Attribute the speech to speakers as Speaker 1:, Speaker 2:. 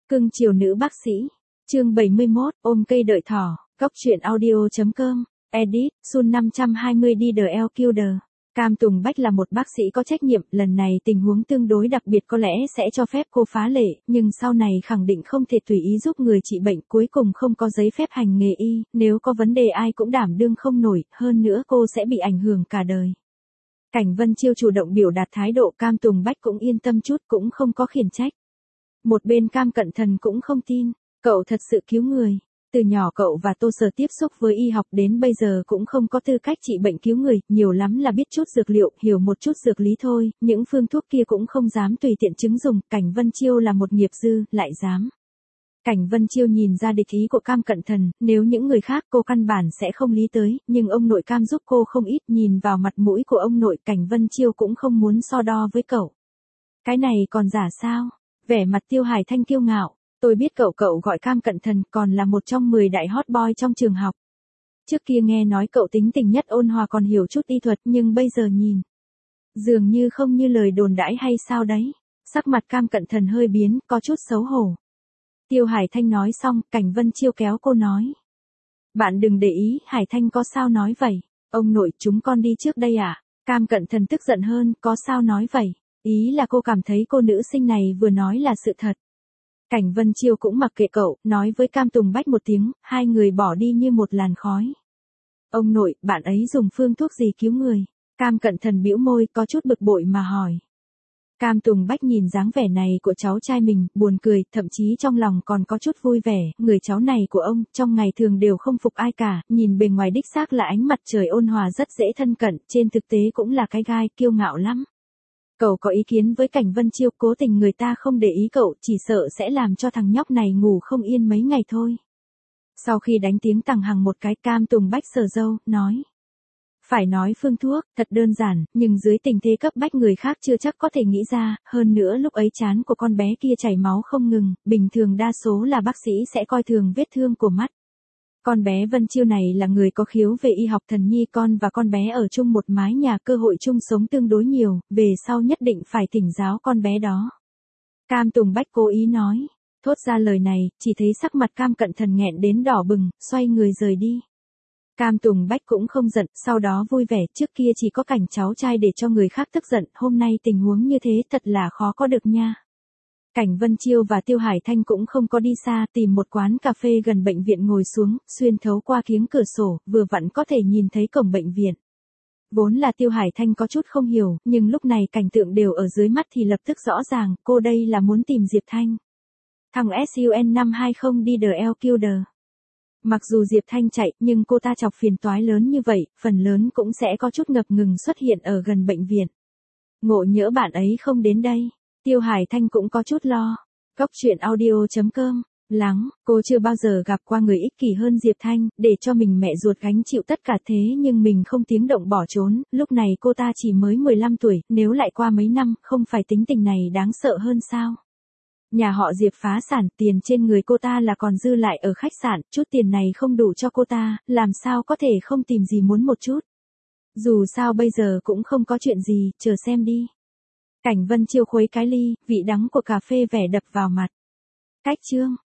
Speaker 1: Cưng chiều nữ bác sĩ. Chương 71, ôm cây đợi thỏ. Góc truyện audio.com. Edit, Sun 520 DDL Killer. Cam Tùng Bách là một bác sĩ có trách nhiệm, lần này tình huống tương đối đặc biệt có lẽ sẽ cho phép cô phá lệ, nhưng sau này khẳng định không thể tùy ý giúp người trị bệnh, cuối cùng không có giấy phép hành nghề y, nếu có vấn đề ai cũng đảm đương không nổi, hơn nữa cô sẽ bị ảnh hưởng cả đời. Cảnh Vân Chiêu chủ động biểu đạt thái độ, Cam Tùng Bách cũng yên tâm chút, cũng không có khiển trách. Một bên Cam Cận Thần cũng không tin, cậu thật sự cứu người. Từ nhỏ cậu và Tô Sở tiếp xúc với y học đến bây giờ cũng không có tư cách trị bệnh cứu người, nhiều lắm là biết chút dược liệu, hiểu một chút dược lý thôi, những phương thuốc kia cũng không dám tùy tiện chứng dùng, Cảnh Vân Chiêu là một nghiệp dư, lại dám. Cảnh Vân Chiêu nhìn ra địch ý của Cam Cận Thần, nếu những người khác cô căn bản sẽ không lý tới, nhưng ông nội Cam giúp cô không ít, nhìn vào mặt mũi của ông nội, Cảnh Vân Chiêu cũng không muốn so đo với cậu. Cái này còn giả sao? Vẻ mặt Tiêu Hải Thanh kiêu ngạo. Tôi biết cậu gọi Cam Cận Thần còn là một trong 10 đại hot boy trong trường học. Trước kia nghe nói cậu tính tình nhất ôn hòa còn hiểu chút y thuật, nhưng bây giờ nhìn, dường như không như lời đồn đãi hay sao đấy. Sắc mặt Cam Cận Thần hơi biến, có chút xấu hổ. Tiêu Hải Thanh nói xong, Cảnh Vân Chiêu kéo cô nói. Bạn đừng để ý, Hải Thanh có sao nói vậy? Ông nội chúng con đi trước đây à? Cam Cận Thần tức giận hơn, có sao nói vậy? Ý là cô cảm thấy cô nữ sinh này vừa nói là sự thật. Cảnh Vân Chiêu cũng mặc kệ cậu, nói với Cam Tùng Bách một tiếng, hai người bỏ đi như một làn khói. Ông nội, bạn ấy dùng phương thuốc gì cứu người? Cam Cận Thần bĩu môi, có chút bực bội mà hỏi. Cam Tùng Bách nhìn dáng vẻ này của cháu trai mình, buồn cười, thậm chí trong lòng còn có chút vui vẻ, người cháu này của ông, trong ngày thường đều không phục ai cả, nhìn bề ngoài đích xác là ánh mặt trời ôn hòa rất dễ thân cận, trên thực tế cũng là cái gai, kiêu ngạo lắm. Cậu có ý kiến với Cảnh Vân Chiêu, cố tình người ta không để ý cậu, chỉ sợ sẽ làm cho thằng nhóc này ngủ không yên mấy ngày thôi. Sau khi đánh tiếng tằng hằng một cái, Cam Tùng Bách sờ râu, nói. Phải nói phương thuốc, thật đơn giản, nhưng dưới tình thế cấp bách người khác chưa chắc có thể nghĩ ra, hơn nữa lúc ấy trán của con bé kia chảy máu không ngừng, bình thường đa số là bác sĩ sẽ coi thường vết thương của mắt. Con bé Vân Chiêu này là người có khiếu về y học thần nhi, con và con bé ở chung một mái nhà, cơ hội chung sống tương đối nhiều, về sau nhất định phải thỉnh giáo con bé đó. Cam Tùng Bách cố ý nói, thốt ra lời này, chỉ thấy sắc mặt Cam Cận Thần nghẹn đến đỏ bừng, xoay người rời đi. Cam Tùng Bách cũng không giận, sau đó vui vẻ, trước kia chỉ có cảnh cháu trai để cho người khác tức giận, hôm nay tình huống như thế thật là khó có được nha. Cảnh Vân Chiêu và Tiêu Hải Thanh cũng không có đi xa, tìm một quán cà phê gần bệnh viện ngồi xuống, xuyên thấu qua kiếng cửa sổ, vừa vặn có thể nhìn thấy cổng bệnh viện. Vốn là Tiêu Hải Thanh có chút không hiểu, nhưng lúc này cảnh tượng đều ở dưới mắt thì lập tức rõ ràng, cô đây là muốn tìm Diệp Thanh. Thằng SUN 520 DDL Killer. Mặc dù Diệp Thanh chạy, nhưng cô ta chọc phiền toái lớn như vậy, phần lớn cũng sẽ có chút ngập ngừng xuất hiện ở gần bệnh viện. Ngộ nhỡ bạn ấy không đến đây. Tiêu Hải Thanh cũng có chút lo. Góc truyện audio.com. Lắng, cô chưa bao giờ gặp qua người ích kỷ hơn Diệp Thanh, để cho mình mẹ ruột gánh chịu tất cả thế nhưng mình không tiếng động bỏ trốn, lúc này cô ta chỉ mới 15 tuổi, nếu lại qua mấy năm, không phải tính tình này đáng sợ hơn sao? Nhà họ Diệp phá sản, tiền trên người cô ta là còn dư lại ở khách sạn, chút tiền này không đủ cho cô ta, làm sao có thể không tìm gì muốn một chút. Dù sao bây giờ cũng không có chuyện gì, chờ xem đi. Cảnh Vân Chiêu khuấy cái ly, vị đắng của cà phê vẻ đập vào mặt. Cách chương.